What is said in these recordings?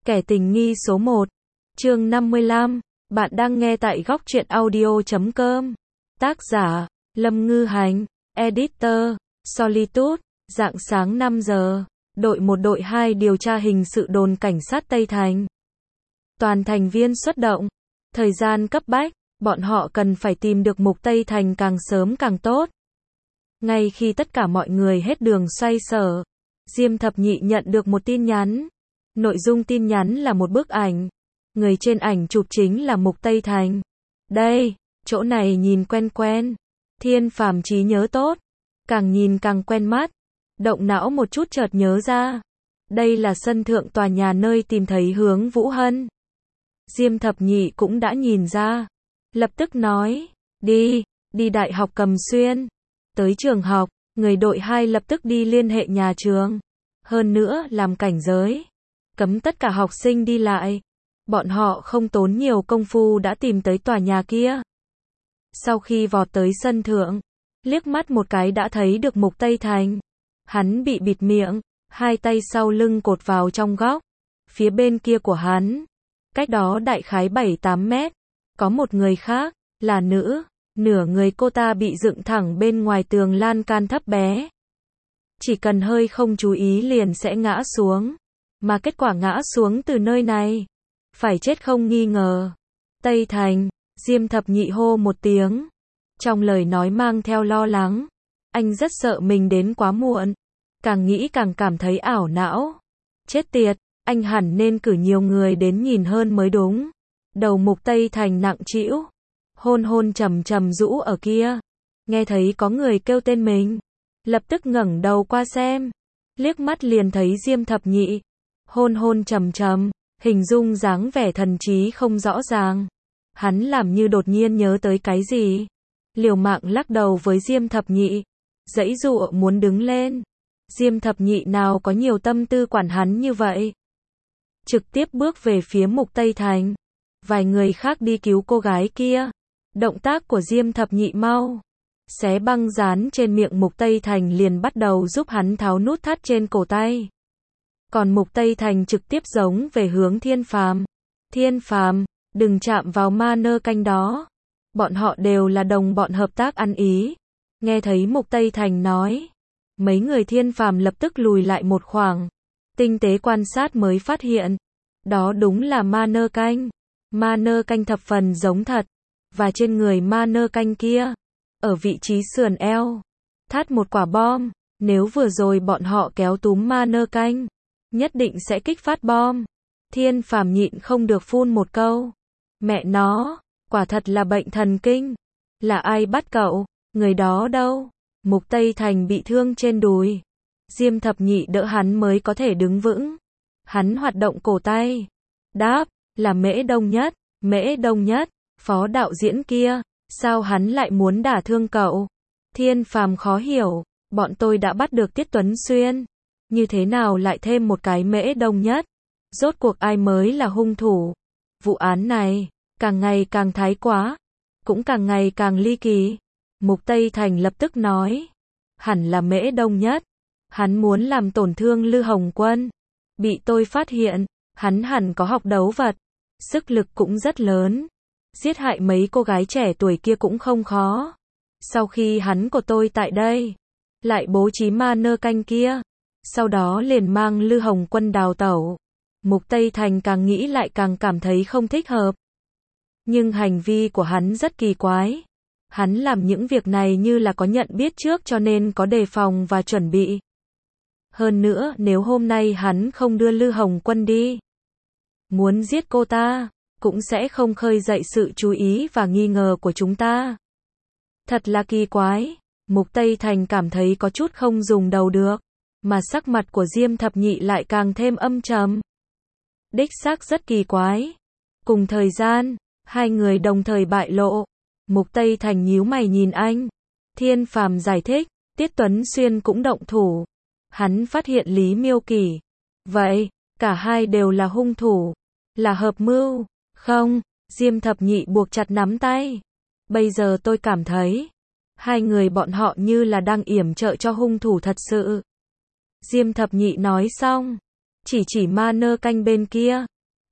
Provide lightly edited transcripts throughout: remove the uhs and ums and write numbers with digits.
Kẻ tình nghi số 1. Chương 55. Bạn đang nghe tại góc truyện audio.com. Tác giả: Lâm Ngư Hành. Editor: Solitude. Rạng sáng 5 giờ. Đội 1 đội 2 điều tra hình sự đồn cảnh sát Tây Thành. Toàn thành viên xuất động. Thời gian cấp bách, bọn họ cần phải tìm được Mục Tây Thành càng sớm càng tốt. Ngay khi tất cả mọi người hết đường xoay sở, Diêm Thập Nhị nhận được một tin nhắn. Nội dung tin nhắn là một bức ảnh. Người trên ảnh chụp chính là Mục Tây Thành. Đây, chỗ này nhìn quen quen. Thiên Phàm trí nhớ tốt, càng nhìn càng quen mắt. Động não một chút chợt nhớ ra. Đây là sân thượng tòa nhà nơi tìm thấy Hướng Vũ Hân. Diêm Thập Nhị cũng đã nhìn ra. Lập tức nói, đi Đại học Cầm Xuyên. Tới trường học, người đội 2 lập tức đi liên hệ nhà trường. Hơn nữa làm cảnh giới, cấm tất cả học sinh đi lại. Bọn họ không tốn nhiều công phu đã tìm tới tòa nhà kia. Sau khi vọt tới sân thượng, liếc mắt một cái đã thấy được Mục Tây Thành. Hắn bị bịt miệng, hai tay sau lưng cột vào trong góc. Phía bên kia của hắn, cách đó đại khái 7-8 mét, có một người khác, là nữ. Nửa người cô ta bị dựng thẳng bên ngoài tường lan can thấp bé. Chỉ cần hơi không chú ý liền sẽ ngã xuống. Mà kết quả ngã xuống từ nơi này, phải chết không nghi ngờ. Tây Thành, Diêm Thập Nhị hô một tiếng. Trong lời nói mang theo lo lắng. Anh rất sợ mình đến quá muộn. Càng nghĩ càng cảm thấy ảo não. Chết tiệt, anh hẳn nên cử nhiều người đến nhìn hơn mới đúng. Đầu Mục Tây Thành nặng trĩu. Hôn trầm trầm rũ ở kia. Nghe thấy có người kêu tên mình. Lập tức ngẩng đầu qua xem. Liếc mắt liền thấy Diêm Thập Nhị. Hôn trầm trầm. Hình dung dáng vẻ thần trí không rõ ràng. Hắn làm như đột nhiên nhớ tới cái gì. Liều mạng lắc đầu với Diêm Thập Nhị. Giãy giụa muốn đứng lên. Diêm Thập Nhị nào có nhiều tâm tư quản hắn như vậy. Trực tiếp bước về phía Mục Tây Thành. Vài người khác đi cứu cô gái kia. Động tác của Diêm Thập Nhị mau. Xé băng dán trên miệng Mục Tây Thành liền bắt đầu giúp hắn tháo nút thắt trên cổ tay. Còn Mục Tây Thành trực tiếp giống về hướng Thiên Phàm. Thiên Phàm, đừng chạm vào ma nơ canh đó. Bọn họ đều là đồng bọn hợp tác ăn ý. Nghe thấy Mục Tây Thành nói. Mấy người Thiên Phàm lập tức lùi lại một khoảng. Tinh tế quan sát mới phát hiện. Đó đúng là ma nơ canh. Ma nơ canh thập phần giống thật. Và trên người ma nơ canh kia, ở vị trí sườn eo, thắt một quả bom. Nếu vừa rồi bọn họ kéo túm ma nơ canh, nhất định sẽ kích phát bom. Thiên Phàm nhịn không được phun một câu. Mẹ nó, quả thật là bệnh thần kinh. Là ai bắt cậu? Người đó đâu? Mục Tây Thành bị thương trên đùi. Diêm Thập Nhị đỡ hắn mới có thể đứng vững. Hắn hoạt động cổ tay. Đáp, là Mễ Đông Nhất. Mễ Đông Nhất, phó đạo diễn kia. Sao hắn lại muốn đả thương cậu? Thiên Phàm khó hiểu. Bọn tôi đã bắt được Tiết Tuấn Xuyên. Như thế nào lại thêm một cái Mễ Đông Nhất? Rốt cuộc ai mới là hung thủ? Vụ án này, càng ngày càng thái quá. Cũng càng ngày càng ly kỳ. Mục Tây Thành lập tức nói. Hẳn là Mễ Đông Nhất. Hắn muốn làm tổn thương Lư Hồng Quân. Bị tôi phát hiện, hắn hẳn có học đấu vật. Sức lực cũng rất lớn. Giết hại mấy cô gái trẻ tuổi kia cũng không khó. Sau khi hắn của tôi tại đây, lại bố trí ma nơ canh kia. Sau đó liền mang Lư Hồng Quân đào tẩu. Mục Tây Thành càng nghĩ lại càng cảm thấy không thích hợp. Nhưng hành vi của hắn rất kỳ quái. Hắn làm những việc này như là có nhận biết trước cho nên có đề phòng và chuẩn bị. Hơn nữa nếu hôm nay hắn không đưa Lư Hồng Quân đi, muốn giết cô ta, cũng sẽ không khơi dậy sự chú ý và nghi ngờ của chúng ta. Thật là kỳ quái. Mục Tây Thành cảm thấy có chút không dùng đầu được. Mà sắc mặt của Diêm Thập Nhị lại càng thêm âm trầm. Đích xác rất kỳ quái. Cùng thời gian, hai người đồng thời bại lộ. Mục Tây Thành nhíu mày nhìn anh. Thiên Phàm giải thích, Tiết Tuấn Xuyên cũng động thủ. Hắn phát hiện Lý Miêu Kỷ. Vậy, cả hai đều là hung thủ. Là hợp mưu. Không, Diêm Thập Nhị buộc chặt nắm tay. Bây giờ tôi cảm thấy, hai người bọn họ như là đang yểm trợ cho hung thủ thật sự. Diêm Thập Nhị nói xong, chỉ ma nơ canh bên kia.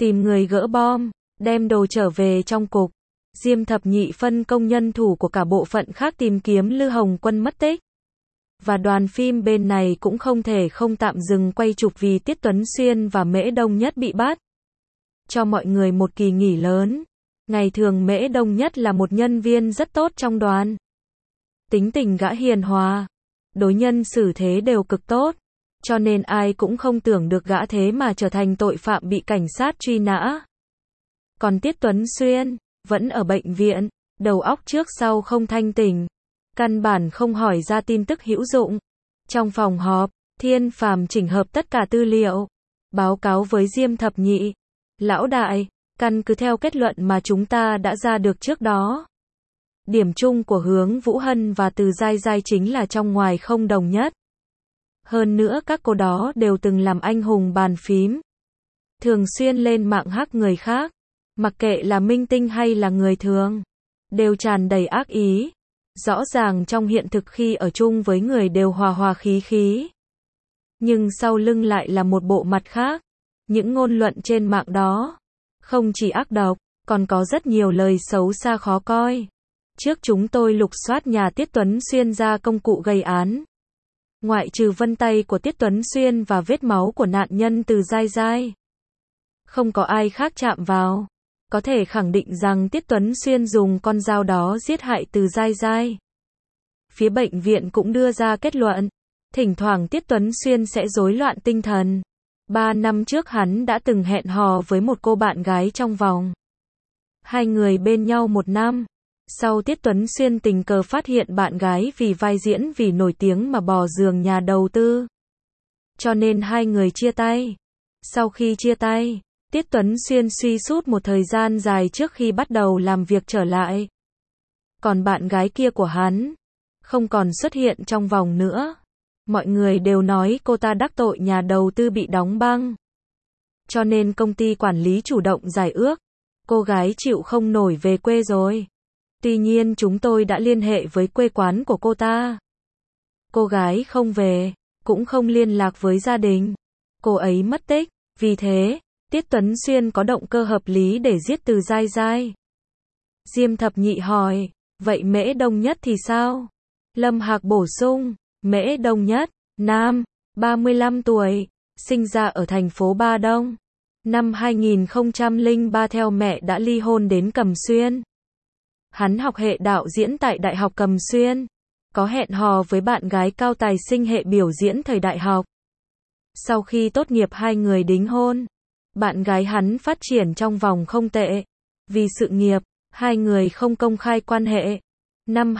tìm người gỡ bom, đem đồ trở về trong cục. Diêm Thập Nhị phân công nhân thủ của cả bộ phận khác tìm kiếm Lư Hồng Quân mất tích. Và đoàn phim bên này cũng không thể không tạm dừng quay chụp vì Tiết Tuấn Xuyên và Mễ Đông Nhất bị bắt. Cho mọi người một kỳ nghỉ lớn. Ngày thường Mễ Đông Nhất là một nhân viên rất tốt trong đoàn. Tính tình gã hiền hòa, đối nhân xử thế đều cực tốt, cho nên ai cũng không tưởng được gã thế mà trở thành tội phạm bị cảnh sát truy nã. Còn Tiết Tuấn Xuyên, vẫn ở bệnh viện, đầu óc trước sau không thanh tỉnh, căn bản không hỏi ra tin tức hữu dụng. Trong phòng họp, Thiên Phàm chỉnh hợp tất cả tư liệu, báo cáo với Diêm Thập Nhị. Lão đại, căn cứ theo kết luận mà chúng ta đã ra được trước đó. Điểm chung của Hướng Vũ Hân và Từ Giai Giai chính là trong ngoài không đồng nhất. Hơn nữa các cô đó đều từng làm anh hùng bàn phím. Thường xuyên lên mạng hắc người khác. Mặc kệ là minh tinh hay là người thường. Đều tràn đầy ác ý. Rõ ràng trong hiện thực khi ở chung với người đều hòa hòa khí khí. Nhưng sau lưng lại là một bộ mặt khác. Những ngôn luận trên mạng đó. Không chỉ ác độc, còn có rất nhiều lời xấu xa khó coi. Trước chúng tôi lục soát nhà Tiết Tuấn Xuyên ra công cụ gây án. Ngoại trừ vân tay của Tiết Tuấn Xuyên và vết máu của nạn nhân Từ Giai Giai. Không có ai khác chạm vào. Có thể khẳng định rằng Tiết Tuấn Xuyên dùng con dao đó giết hại Từ Giai Giai. Phía bệnh viện cũng đưa ra kết luận. Thỉnh thoảng Tiết Tuấn Xuyên sẽ rối loạn tinh thần. 3 năm trước hắn đã từng hẹn hò với một cô bạn gái trong vòng. 2 người bên nhau 1 năm. Sau Tiết Tuấn Xuyên tình cờ phát hiện bạn gái vì vai diễn vì nổi tiếng mà bỏ giường nhà đầu tư. Cho nên 2 người chia tay. Sau khi chia tay, Tiết Tuấn Xuyên suy sút một thời gian dài trước khi bắt đầu làm việc trở lại. Còn bạn gái kia của hắn, không còn xuất hiện trong vòng nữa. Mọi người đều nói cô ta đắc tội nhà đầu tư bị đóng băng. Cho nên công ty quản lý chủ động giải ước. Cô gái chịu không nổi về quê rồi. Tuy nhiên chúng tôi đã liên hệ với quê quán của cô ta. Cô gái không về, cũng không liên lạc với gia đình. Cô ấy mất tích, vì thế, Tiết Tuấn Xuyên có động cơ hợp lý để giết Từ Giai Giai. Diêm Thập Nhị hỏi, vậy Mễ Đông Nhất thì sao? Lâm Hạc bổ sung, Mễ Đông Nhất, nam, 35 tuổi, sinh ra ở thành phố Ba Đông. Năm 2003 theo mẹ đã ly hôn đến Cẩm Xuyên. Hắn học hệ đạo diễn tại Đại học Cẩm Xuyên. Có hẹn hò với bạn gái cao tài sinh hệ biểu diễn thời đại học. Sau khi tốt nghiệp 2 người đính hôn. Bạn gái hắn phát triển trong vòng không tệ. Vì sự nghiệp, 2 người không công khai quan hệ. Năm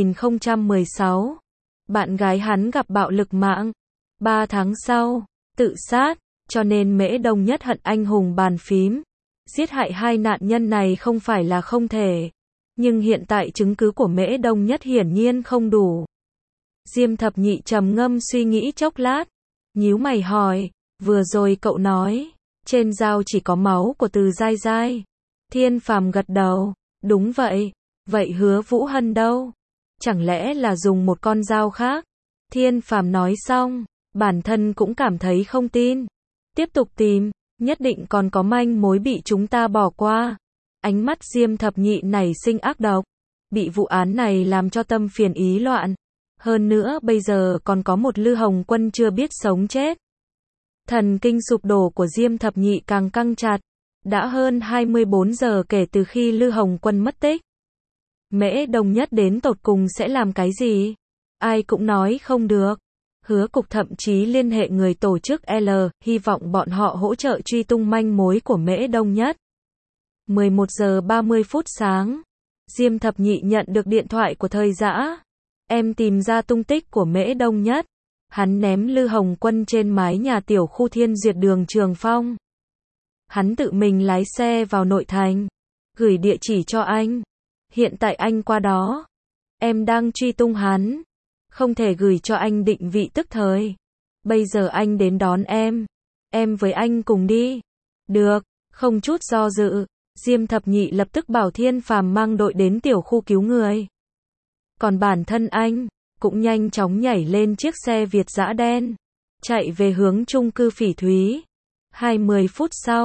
2016, bạn gái hắn gặp bạo lực mạng. 3 tháng sau, tự sát, cho nên Mễ Đông Nhất hận anh hùng bàn phím. Giết hại 2 nạn nhân này không phải là không thể. Nhưng hiện tại chứng cứ của Mễ Đông Nhất hiển nhiên không đủ. Diêm Thập Nhị trầm ngâm suy nghĩ chốc lát. Nhíu mày hỏi, vừa rồi cậu nói, trên dao chỉ có máu của Từ Giai Giai. Thiên Phàm gật đầu, đúng vậy. Vậy Hứa Vũ Hân đâu? Chẳng lẽ là dùng một con dao khác? Thiên Phàm nói xong, bản thân cũng cảm thấy không tin. Tiếp tục tìm, nhất định còn có manh mối bị chúng ta bỏ qua. Ánh mắt Diêm Thập Nhị nảy sinh ác độc. Bị vụ án này làm cho tâm phiền ý loạn. Hơn nữa bây giờ còn có một Lư Hồng Quân chưa biết sống chết. Thần kinh sụp đổ của Diêm Thập Nhị càng căng chặt. Đã hơn 24 giờ kể từ khi Lư Hồng Quân mất tích. Mễ Đông Nhất đến tột cùng sẽ làm cái gì? Ai cũng nói không được. Hứa cục thậm chí liên hệ người tổ chức L, hy vọng bọn họ hỗ trợ truy tung manh mối của Mễ Đông Nhất. 11 giờ 30 phút sáng. Diêm Thập Nhị nhận được điện thoại của Thời Dã. Em tìm ra tung tích của Mễ Đông Nhất. Hắn ném Lư Hồng Quân trên mái nhà tiểu khu Thiên Duyệt đường Trường Phong. Hắn tự mình lái xe vào nội thành. Gửi địa chỉ cho anh. Hiện tại anh qua đó. Em đang truy tung hắn. Không thể gửi cho anh định vị tức thời. Bây giờ anh đến đón em. Em với anh cùng đi. Được, không chút do dự. Diêm Thập Nhị lập tức bảo Thiên Phàm mang đội đến tiểu khu cứu người. Còn bản thân anh, cũng nhanh chóng nhảy lên chiếc xe Việt dã đen. Chạy về hướng chung cư Phỉ Thúy. 20 phút sau,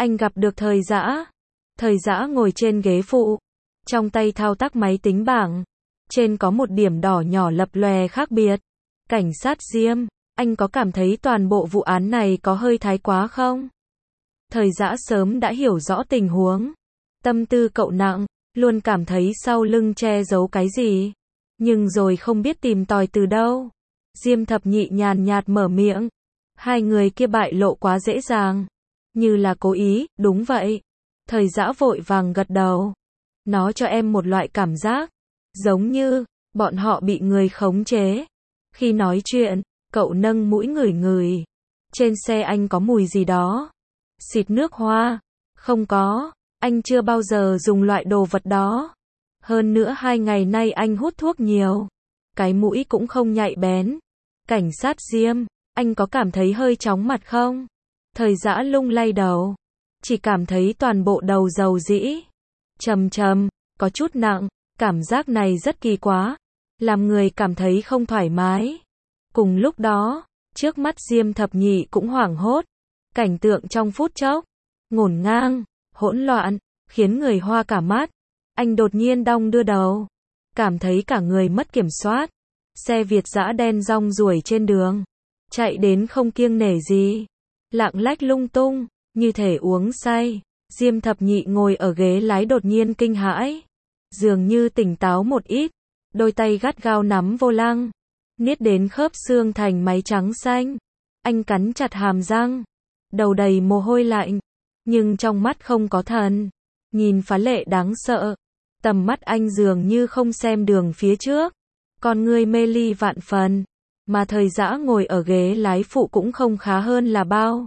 anh gặp được Thời Dã. Thời Dã ngồi trên ghế phụ, trong tay thao tác máy tính bảng. Trên có một điểm đỏ nhỏ lập lòe khác biệt. Cảnh sát Diêm, anh có cảm thấy toàn bộ vụ án này có hơi thái quá không? Thời Dã sớm đã hiểu rõ tình huống. Tâm tư cậu nặng, luôn cảm thấy sau lưng che giấu cái gì. Nhưng rồi không biết tìm tòi từ đâu. Diêm Thập Nhị nhàn nhạt mở miệng. Hai người kia bại lộ quá dễ dàng. Như là cố ý, đúng vậy. Thời Dã vội vàng gật đầu. Nó cho em một loại cảm giác. Giống như, bọn họ bị người khống chế. Khi nói chuyện, cậu nâng mũi ngửi ngửi. Trên xe anh có mùi gì đó. Xịt nước hoa. Không có, anh chưa bao giờ dùng loại đồ vật đó. Hơn nữa 2 ngày nay anh hút thuốc nhiều. Cái mũi cũng không nhạy bén. Cảnh sát Diêm, anh có cảm thấy hơi chóng mặt không? Thời Dã lung lay đầu. Chỉ cảm thấy toàn bộ đầu dầu dĩ. Trầm trầm, có chút nặng. Cảm giác này rất kỳ quá. Làm người cảm thấy không thoải mái. Cùng lúc đó, trước mắt Diêm Thập Nhị cũng hoảng hốt. Cảnh tượng trong phút chốc, ngổn ngang, hỗn loạn, khiến người hoa cả mắt. Anh đột nhiên đong đưa đầu. Cảm thấy cả người mất kiểm soát. Xe Việt dã đen rong ruổi trên đường. Chạy đến không kiêng nể gì. Lạng lách lung tung, như thể uống say. Diêm Thập Nhị ngồi ở ghế lái đột nhiên kinh hãi. Dường như tỉnh táo một ít. Đôi tay gắt gao nắm vô lăng. Niết đến khớp xương thành máy trắng xanh. Anh cắn chặt hàm răng. Đầu đầy mồ hôi lạnh. Nhưng trong mắt không có thần. Nhìn phá lệ đáng sợ. Tầm mắt anh dường như không xem đường phía trước. Con người mê ly vạn phần. Mà Thời Dã ngồi ở ghế lái phụ cũng không khá hơn là bao.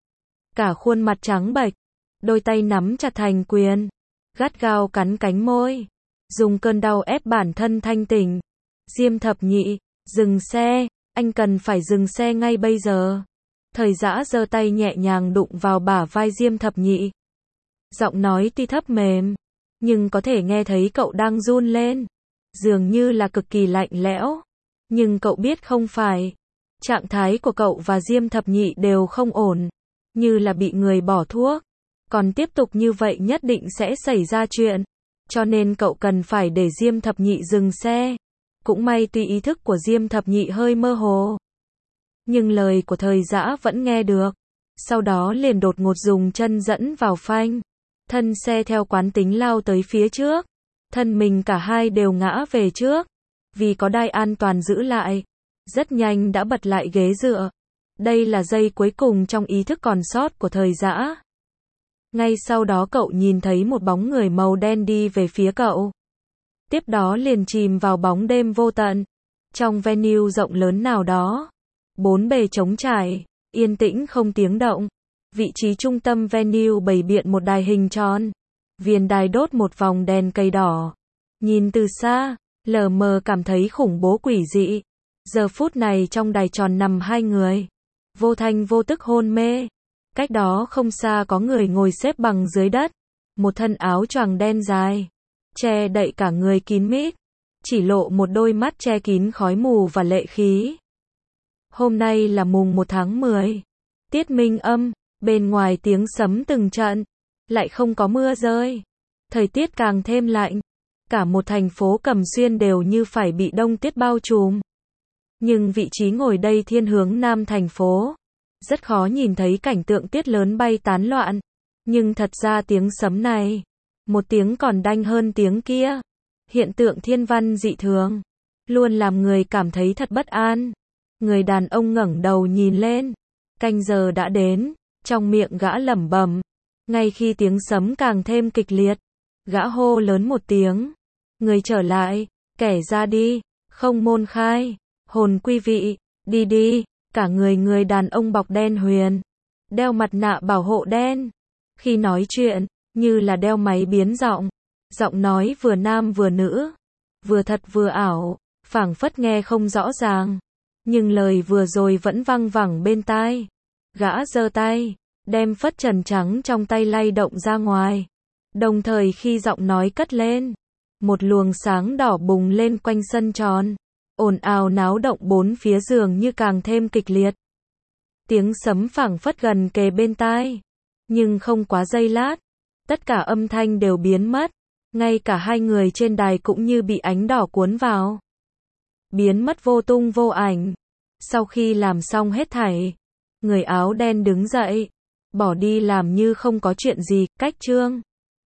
Cả khuôn mặt trắng bệch. Đôi tay nắm chặt thành quyền. Gắt gao cắn cánh môi. Dùng cơn đau ép bản thân thanh tỉnh. Diêm Thập Nhị, dừng xe. Anh cần phải dừng xe ngay bây giờ. Thời Dã giơ tay nhẹ nhàng đụng vào bả vai Diêm Thập Nhị. Giọng nói tuy thấp mềm, nhưng có thể nghe thấy cậu đang run lên. Dường như là cực kỳ lạnh lẽo. Nhưng cậu biết không phải. Trạng thái của cậu và Diêm Thập Nhị đều không ổn. Như là bị người bỏ thuốc. Còn tiếp tục như vậy nhất định sẽ xảy ra chuyện. Cho nên cậu cần phải để Diêm Thập Nhị dừng xe. Cũng may tuy ý thức của Diêm Thập Nhị hơi mơ hồ. Nhưng lời của Thời Dã vẫn nghe được. Sau đó liền đột ngột dùng chân dẫn vào phanh. Thân xe theo quán tính lao tới phía trước. Thân mình cả hai đều ngã về trước. Vì có đai an toàn giữ lại. Rất nhanh đã bật lại ghế dựa. Đây là giây cuối cùng trong ý thức còn sót của Thời Dã. Ngay sau đó cậu nhìn thấy một bóng người màu đen đi về phía cậu. Tiếp đó liền chìm vào bóng đêm vô tận. Trong venue rộng lớn nào đó. 4 bề trống trải, yên tĩnh không tiếng động. Vị trí trung tâm venue bày biện một đài hình tròn. Viền đài đốt một vòng đèn cây đỏ. Nhìn từ xa, lờ mờ cảm thấy khủng bố quỷ dị. Giờ phút này trong đài tròn nằm 2 người. Vô thanh vô tức hôn mê. Cách đó không xa có người ngồi xếp bằng dưới đất. Một thân áo choàng đen dài. Che đậy cả người kín mít. Chỉ lộ một đôi mắt che kín khói mù và lệ khí. Hôm nay là mùng 1 tháng 10. Tiết minh âm, bên ngoài tiếng sấm từng trận. Lại không có mưa rơi. Thời tiết càng thêm lạnh. Cả một thành phố Cẩm Xuyên đều như phải bị đông tuyết bao trùm. Nhưng vị trí ngồi đây thiên hướng nam thành phố. Rất khó nhìn thấy cảnh tượng tuyết lớn bay tán loạn. Nhưng thật ra tiếng sấm này, một tiếng còn đanh hơn tiếng kia. Hiện tượng thiên văn dị thường. Luôn làm người cảm thấy thật bất an. Người đàn ông ngẩng đầu nhìn lên. Canh giờ đã đến. Trong miệng gã lẩm bẩm. Ngay khi tiếng sấm càng thêm kịch liệt. Gã hô lớn một tiếng. Người trở lại. Kẻ ra đi. Không môn khai. Hồn quy vị. Đi đi. Cả người đàn ông bọc đen huyền. Đeo mặt nạ bảo hộ đen. Khi nói chuyện, như là đeo máy biến giọng. Giọng nói vừa nam vừa nữ. Vừa thật vừa ảo. Phảng phất nghe không rõ ràng. Nhưng lời vừa rồi vẫn văng vẳng bên tai. Gã giơ tay, đem phất trần trắng trong tay lay động ra ngoài. Đồng thời khi giọng nói cất lên, một luồng sáng đỏ bùng lên quanh sân tròn. Ồn ào náo động bốn phía giường như càng thêm kịch liệt. Tiếng sấm phảng phất gần kề bên tai. Nhưng không quá giây lát, tất cả âm thanh đều biến mất, ngay cả hai người trên đài cũng như bị ánh đỏ cuốn vào. Biến mất vô tung vô ảnh. Sau khi làm xong hết thảy, người áo đen đứng dậy, bỏ đi làm như không có chuyện gì, cách chương.